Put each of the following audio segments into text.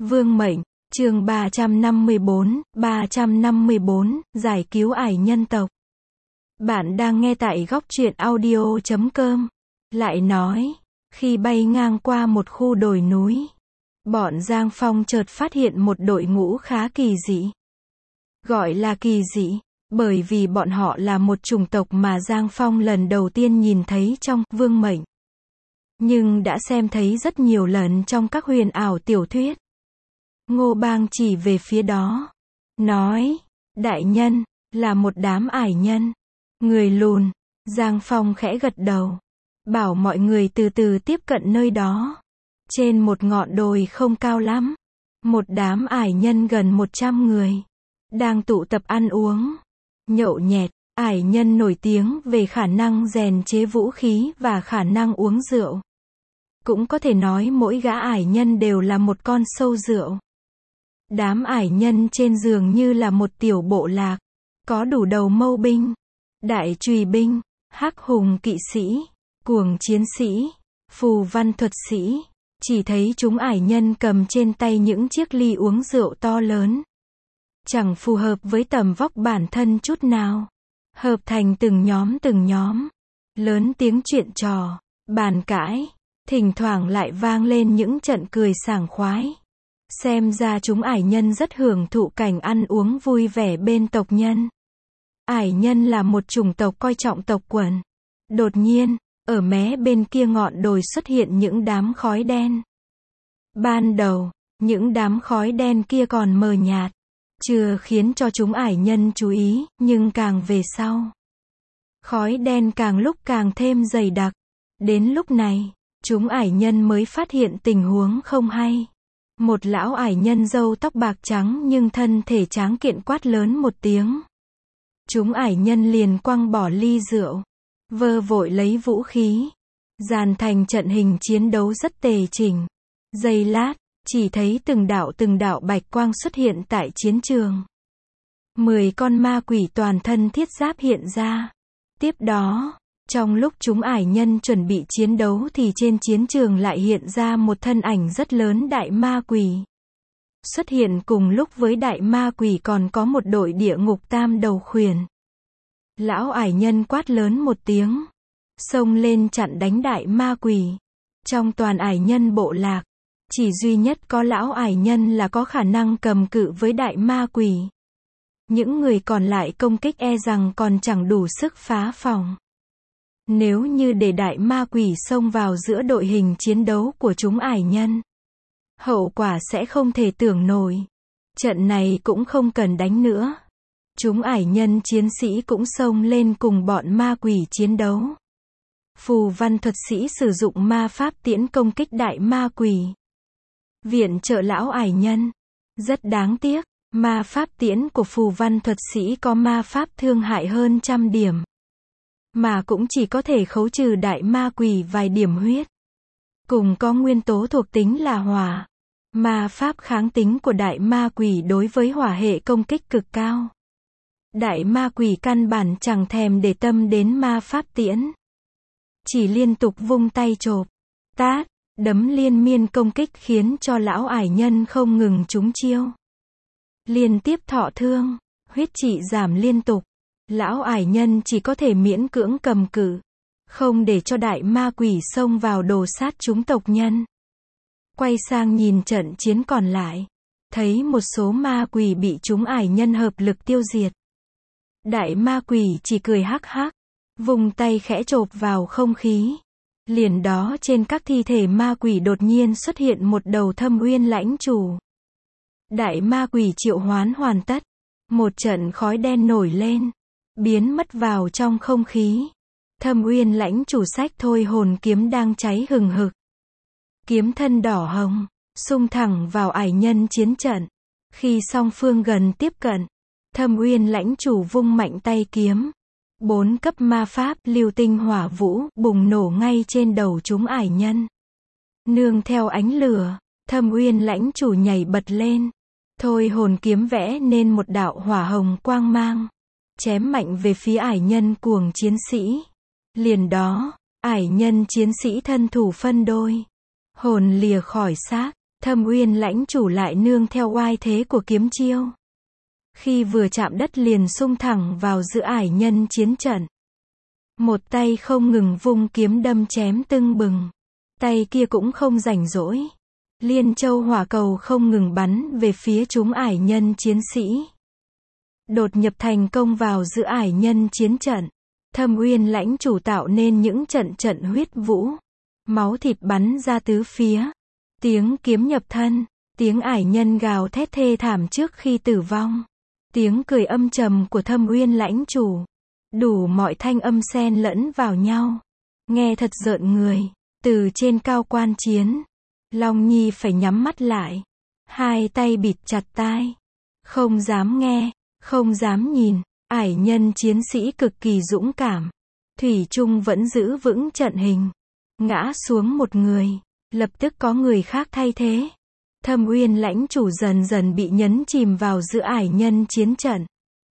Vương mệnh, chương 354, giải cứu ải nhân tộc. Bạn đang nghe tại góc truyện audio.com. Lại nói, khi bay ngang qua một khu đồi núi, bọn Giang Phong chợt phát hiện một đội ngũ khá kỳ dị. Gọi là kỳ dị, bởi vì bọn họ là một chủng tộc mà Giang Phong lần đầu tiên nhìn thấy trong Vương mệnh. Nhưng đã xem thấy rất nhiều lần trong các huyền ảo tiểu thuyết. Ngô Bang chỉ về phía đó, nói, đại nhân, là một đám ải nhân, người lùn. Giang Phong khẽ gật đầu, bảo mọi người từ từ tiếp cận nơi đó. Trên một ngọn đồi không cao lắm, một đám ải nhân gần 100 người, đang tụ tập ăn uống, nhậu nhẹt. Ải nhân nổi tiếng về khả năng rèn chế vũ khí và khả năng uống rượu. Cũng có thể nói mỗi gã ải nhân đều là một con sâu rượu. Đám ải nhân trên giường như là một tiểu bộ lạc, có đủ đầu mâu binh, đại chùy binh, hắc hùng kỵ sĩ, cuồng chiến sĩ, phù văn thuật sĩ. Chỉ thấy chúng ải nhân cầm trên tay những chiếc ly uống rượu to lớn. Chẳng phù hợp với tầm vóc bản thân chút nào. Hợp thành từng nhóm, lớn tiếng chuyện trò, bàn cãi, thỉnh thoảng lại vang lên những trận cười sảng khoái. Xem ra chúng ải nhân rất hưởng thụ cảnh ăn uống vui vẻ bên tộc nhân. Ải nhân là một chủng tộc coi trọng tộc quần. Đột nhiên, ở mé bên kia ngọn đồi xuất hiện những đám khói đen. Ban đầu, những đám khói đen kia còn mờ nhạt, chưa khiến cho chúng ải nhân chú ý, nhưng càng về sau, khói đen càng lúc càng thêm dày đặc. Đến lúc này, chúng ải nhân mới phát hiện tình huống không hay. Một lão ải nhân râu tóc bạc trắng nhưng thân thể tráng kiện quát lớn một tiếng. Chúng ải nhân liền quăng bỏ ly rượu, vơ vội lấy vũ khí, dàn thành trận hình chiến đấu rất tề chỉnh. Giây lát, chỉ thấy từng đạo bạch quang xuất hiện tại chiến trường. 10 con ma quỷ toàn thân thiết giáp hiện ra. Tiếp đó, trong lúc chúng ải nhân chuẩn bị chiến đấu thì trên chiến trường lại hiện ra một thân ảnh rất lớn đại ma quỷ. Xuất hiện cùng lúc với đại ma quỷ còn có một đội địa ngục tam đầu khuyển. Lão ải nhân quát lớn một tiếng, xông lên chặn đánh đại ma quỷ. Trong toàn ải nhân bộ lạc, chỉ duy nhất có lão ải nhân là có khả năng cầm cự với đại ma quỷ. Những người còn lại công kích e rằng còn chẳng đủ sức phá phòng. Nếu như để đại ma quỷ xông vào giữa đội hình chiến đấu của chúng ải nhân, hậu quả sẽ không thể tưởng nổi. Trận này cũng không cần đánh nữa. Chúng ải nhân chiến sĩ cũng xông lên cùng bọn ma quỷ chiến đấu. Phù văn thuật sĩ sử dụng ma pháp tiễn công kích đại ma quỷ, viện trợ lão ải nhân. Rất đáng tiếc, ma pháp tiễn của phù văn thuật sĩ có ma pháp thương hại hơn 100 điểm, mà cũng chỉ có thể khấu trừ đại ma quỷ vài điểm huyết. Cùng có nguyên tố thuộc tính là hỏa. Ma pháp kháng tính của đại ma quỷ đối với hỏa hệ công kích cực cao. Đại ma quỷ căn bản chẳng thèm để tâm đến ma pháp tiễn, chỉ liên tục vung tay chộp, tát, đấm liên miên công kích khiến cho lão ải nhân không ngừng trúng chiêu. Liên tiếp thọ thương, huyết trị giảm liên tục. Lão ải nhân chỉ có thể miễn cưỡng cầm cự, không để cho đại ma quỷ xông vào đồ sát chúng tộc nhân. Quay sang nhìn trận chiến còn lại, thấy một số ma quỷ bị chúng ải nhân hợp lực tiêu diệt. Đại ma quỷ chỉ cười hắc hắc, vùng tay khẽ chộp vào không khí. Liền đó trên các thi thể ma quỷ đột nhiên xuất hiện một đầu Thâm Uyên lãnh chủ. Đại ma quỷ triệu hoán hoàn tất, một trận khói đen nổi lên, biến mất vào trong không khí. Thâm Uyên lãnh chủ xách thôi hồn kiếm đang cháy hừng hực. Kiếm thân đỏ hồng, xung thẳng vào ải nhân chiến trận. Khi song phương gần tiếp cận, Thâm Uyên lãnh chủ vung mạnh tay kiếm. 4 cấp ma pháp lưu tinh hỏa vũ bùng nổ ngay trên đầu chúng ải nhân. Nương theo ánh lửa, Thâm Uyên lãnh chủ nhảy bật lên. Thôi hồn kiếm vẽ nên một đạo hỏa hồng quang mang, chém mạnh về phía ải nhân cuồng chiến sĩ. Liền đó, ải nhân chiến sĩ thân thủ phân đôi, hồn lìa khỏi xác, Thâm Uyên lãnh chủ lại nương theo oai thế của kiếm chiêu. Khi vừa chạm đất liền xung thẳng vào giữa ải nhân chiến trận. Một tay không ngừng vung kiếm đâm chém tưng bừng. Tay kia cũng không rảnh rỗi. Liên châu hỏa cầu không ngừng bắn về phía chúng ải nhân chiến sĩ. Đột nhập thành công vào giữa ải nhân chiến trận. Thâm Uyên lãnh chủ tạo nên những trận huyết vũ. Máu thịt bắn ra tứ phía. Tiếng kiếm nhập thân. Tiếng ải nhân gào thét thê thảm trước khi tử vong. Tiếng cười âm trầm của Thâm Uyên lãnh chủ. Đủ mọi thanh âm xen lẫn vào nhau. Nghe thật rợn người. Từ trên cao quan chiến. Long Nhi phải nhắm mắt lại. Hai tay bịt chặt tai. Không dám nghe. Không dám nhìn. Ải nhân chiến sĩ cực kỳ dũng cảm. Thủy chung vẫn giữ vững trận hình. Ngã xuống một người. Lập tức có người khác thay thế. Thâm Uyên lãnh chủ dần dần bị nhấn chìm vào giữa ải nhân chiến trận.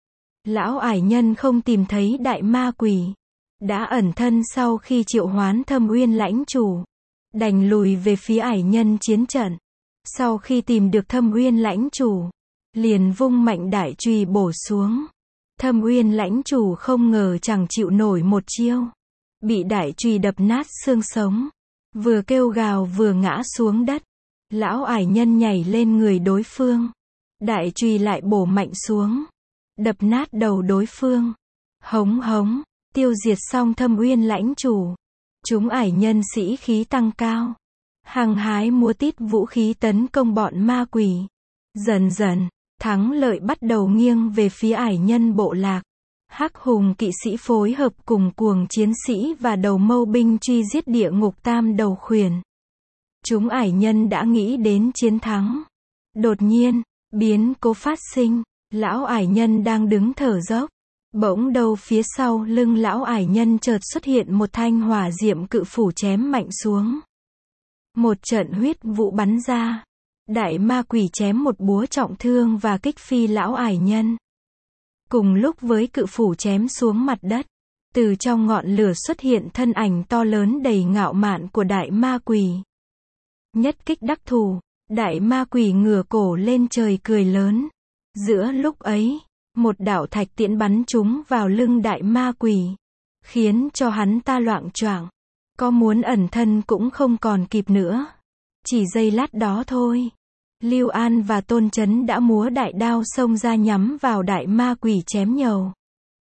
Lão ải nhân không tìm thấy đại ma quỷ. Đã ẩn thân sau khi triệu hoán Thâm Uyên lãnh chủ. Đành lùi về phía ải nhân chiến trận. Sau khi tìm được Thâm Uyên lãnh chủ. Liền vung mạnh đại chùy bổ xuống. Thâm Uyên lãnh chủ không ngờ chẳng chịu nổi một chiêu. Bị đại chùy đập nát xương sống. Vừa kêu gào vừa ngã xuống đất. Lão ải nhân nhảy lên người đối phương. Đại chùy lại bổ mạnh xuống. Đập nát đầu đối phương. Hống hống. Tiêu diệt xong Thâm Uyên lãnh chủ. Chúng ải nhân sĩ khí tăng cao. Hăng hái múa tít vũ khí tấn công bọn ma quỷ. Dần dần, thắng lợi bắt đầu nghiêng về phía ải nhân bộ lạc. Hắc hùng kỵ sĩ phối hợp cùng cuồng chiến sĩ và đầu mâu binh truy giết địa ngục tam đầu khuyển. Chúng ải nhân đã nghĩ đến chiến thắng. Đột nhiên, biến cố phát sinh. Lão ải nhân đang đứng thở dốc. Bỗng đâu phía sau lưng lão ải nhân chợt xuất hiện một thanh hỏa diệm cự phủ chém mạnh xuống. Một trận huyết vụ bắn ra. Đại ma quỷ chém một búa trọng thương và kích phi lão ải nhân. Cùng lúc với cự phủ chém xuống mặt đất. Từ trong ngọn lửa xuất hiện thân ảnh to lớn đầy ngạo mạn của đại ma quỷ. Nhất kích đắc thủ. Đại ma quỷ ngửa cổ lên trời cười lớn. Giữa lúc ấy, một đạo thạch tiễn bắn trúng vào lưng đại ma quỷ. Khiến cho hắn ta loạng choạng. Có muốn ẩn thân cũng không còn kịp nữa. Chỉ giây lát đó thôi. Lưu An và Tôn Chấn đã múa đại đao xông ra nhắm vào đại ma quỷ chém nhầu.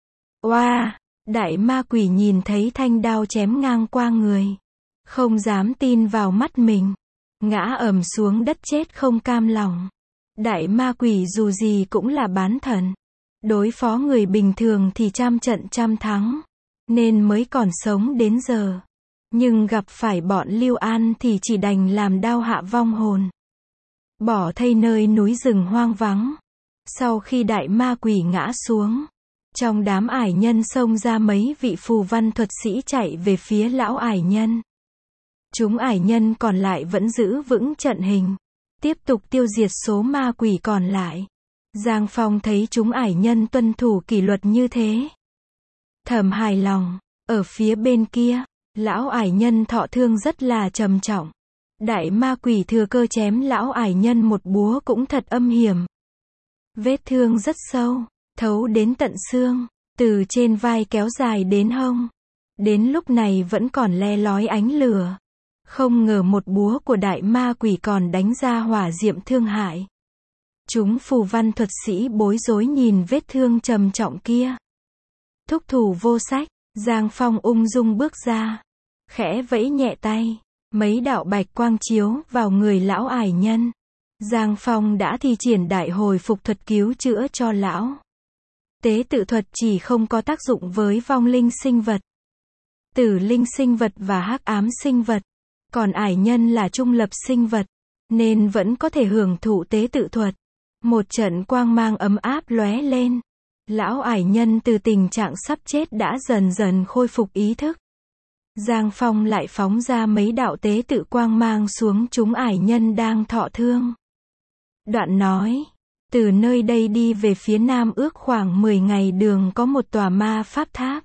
Oa! Đại ma quỷ nhìn thấy thanh đao chém ngang qua người. Không dám tin vào mắt mình. Ngã ầm xuống đất chết không cam lòng. Đại ma quỷ dù gì cũng là bán thần. Đối phó người bình thường thì trăm trận trăm thắng. Nên mới còn sống đến giờ. Nhưng gặp phải bọn Lưu An thì chỉ đành làm đao hạ vong hồn. Bỏ thây nơi núi rừng hoang vắng. Sau khi đại ma quỷ ngã xuống. Trong đám ải nhân xông ra mấy vị phù văn thuật sĩ chạy về phía lão ải nhân. Chúng ải nhân còn lại vẫn giữ vững trận hình. Tiếp tục tiêu diệt số ma quỷ còn lại. Giang Phong thấy chúng ải nhân tuân thủ kỷ luật như thế. Thầm hài lòng. Ở phía bên kia, lão ải nhân thọ thương rất là trầm trọng. Đại ma quỷ thừa cơ chém lão ải nhân một búa cũng thật âm hiểm. Vết thương rất sâu, thấu đến tận xương, từ trên vai kéo dài đến hông. Đến lúc này vẫn còn le lói ánh lửa. Không ngờ một búa của đại ma quỷ còn đánh ra hỏa diệm thương hại. Chúng phù văn thuật sĩ bối rối nhìn vết thương trầm trọng kia. Thúc thủ vô sách, Giang Phong ung dung bước ra. Khẽ vẫy nhẹ tay. Mấy đạo bạch quang chiếu vào người lão ải nhân. Giang Phong đã thi triển đại hồi phục thuật cứu chữa cho lão. Tế tự thuật chỉ không có tác dụng với vong linh sinh vật, tử linh sinh vật và hắc ám sinh vật. Còn ải nhân là trung lập sinh vật, nên vẫn có thể hưởng thụ tế tự thuật. Một trận quang mang ấm áp lóe lên. Lão ải nhân từ tình trạng sắp chết đã dần dần khôi phục ý thức. Giang Phong lại phóng ra mấy đạo tế tự quang mang xuống chúng ải nhân đang thọ thương. Đoạn nói, từ nơi đây đi về phía nam ước khoảng 10 ngày đường có một tòa ma pháp tháp.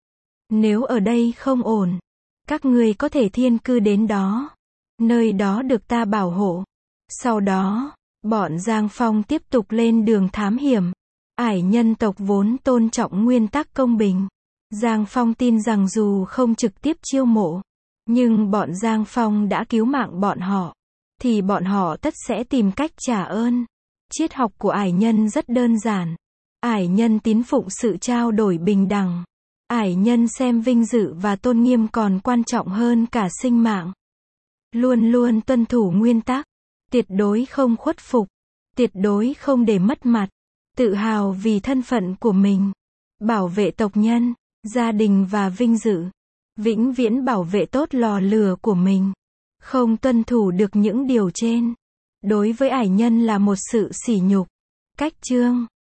Nếu ở đây không ổn, các ngươi có thể thiên cư đến đó. Nơi đó được ta bảo hộ. Sau đó, bọn Giang Phong tiếp tục lên đường thám hiểm. Ải nhân tộc vốn tôn trọng nguyên tắc công bình. Giang Phong tin rằng dù không trực tiếp chiêu mộ, nhưng bọn Giang Phong đã cứu mạng bọn họ, thì bọn họ tất sẽ tìm cách trả ơn. Triết học của ải nhân rất đơn giản. Ải nhân tín phụng sự trao đổi bình đẳng. Ải nhân xem vinh dự và tôn nghiêm còn quan trọng hơn cả sinh mạng. Luôn luôn tuân thủ nguyên tắc. Tuyệt đối không khuất phục. Tuyệt đối không để mất mặt. Tự hào vì thân phận của mình. Bảo vệ tộc nhân, gia đình và vinh dự. Vĩnh viễn bảo vệ tốt lò lửa của mình. Không tuân thủ được những điều trên, đối với ải nhân là một sự sỉ nhục. Cách chương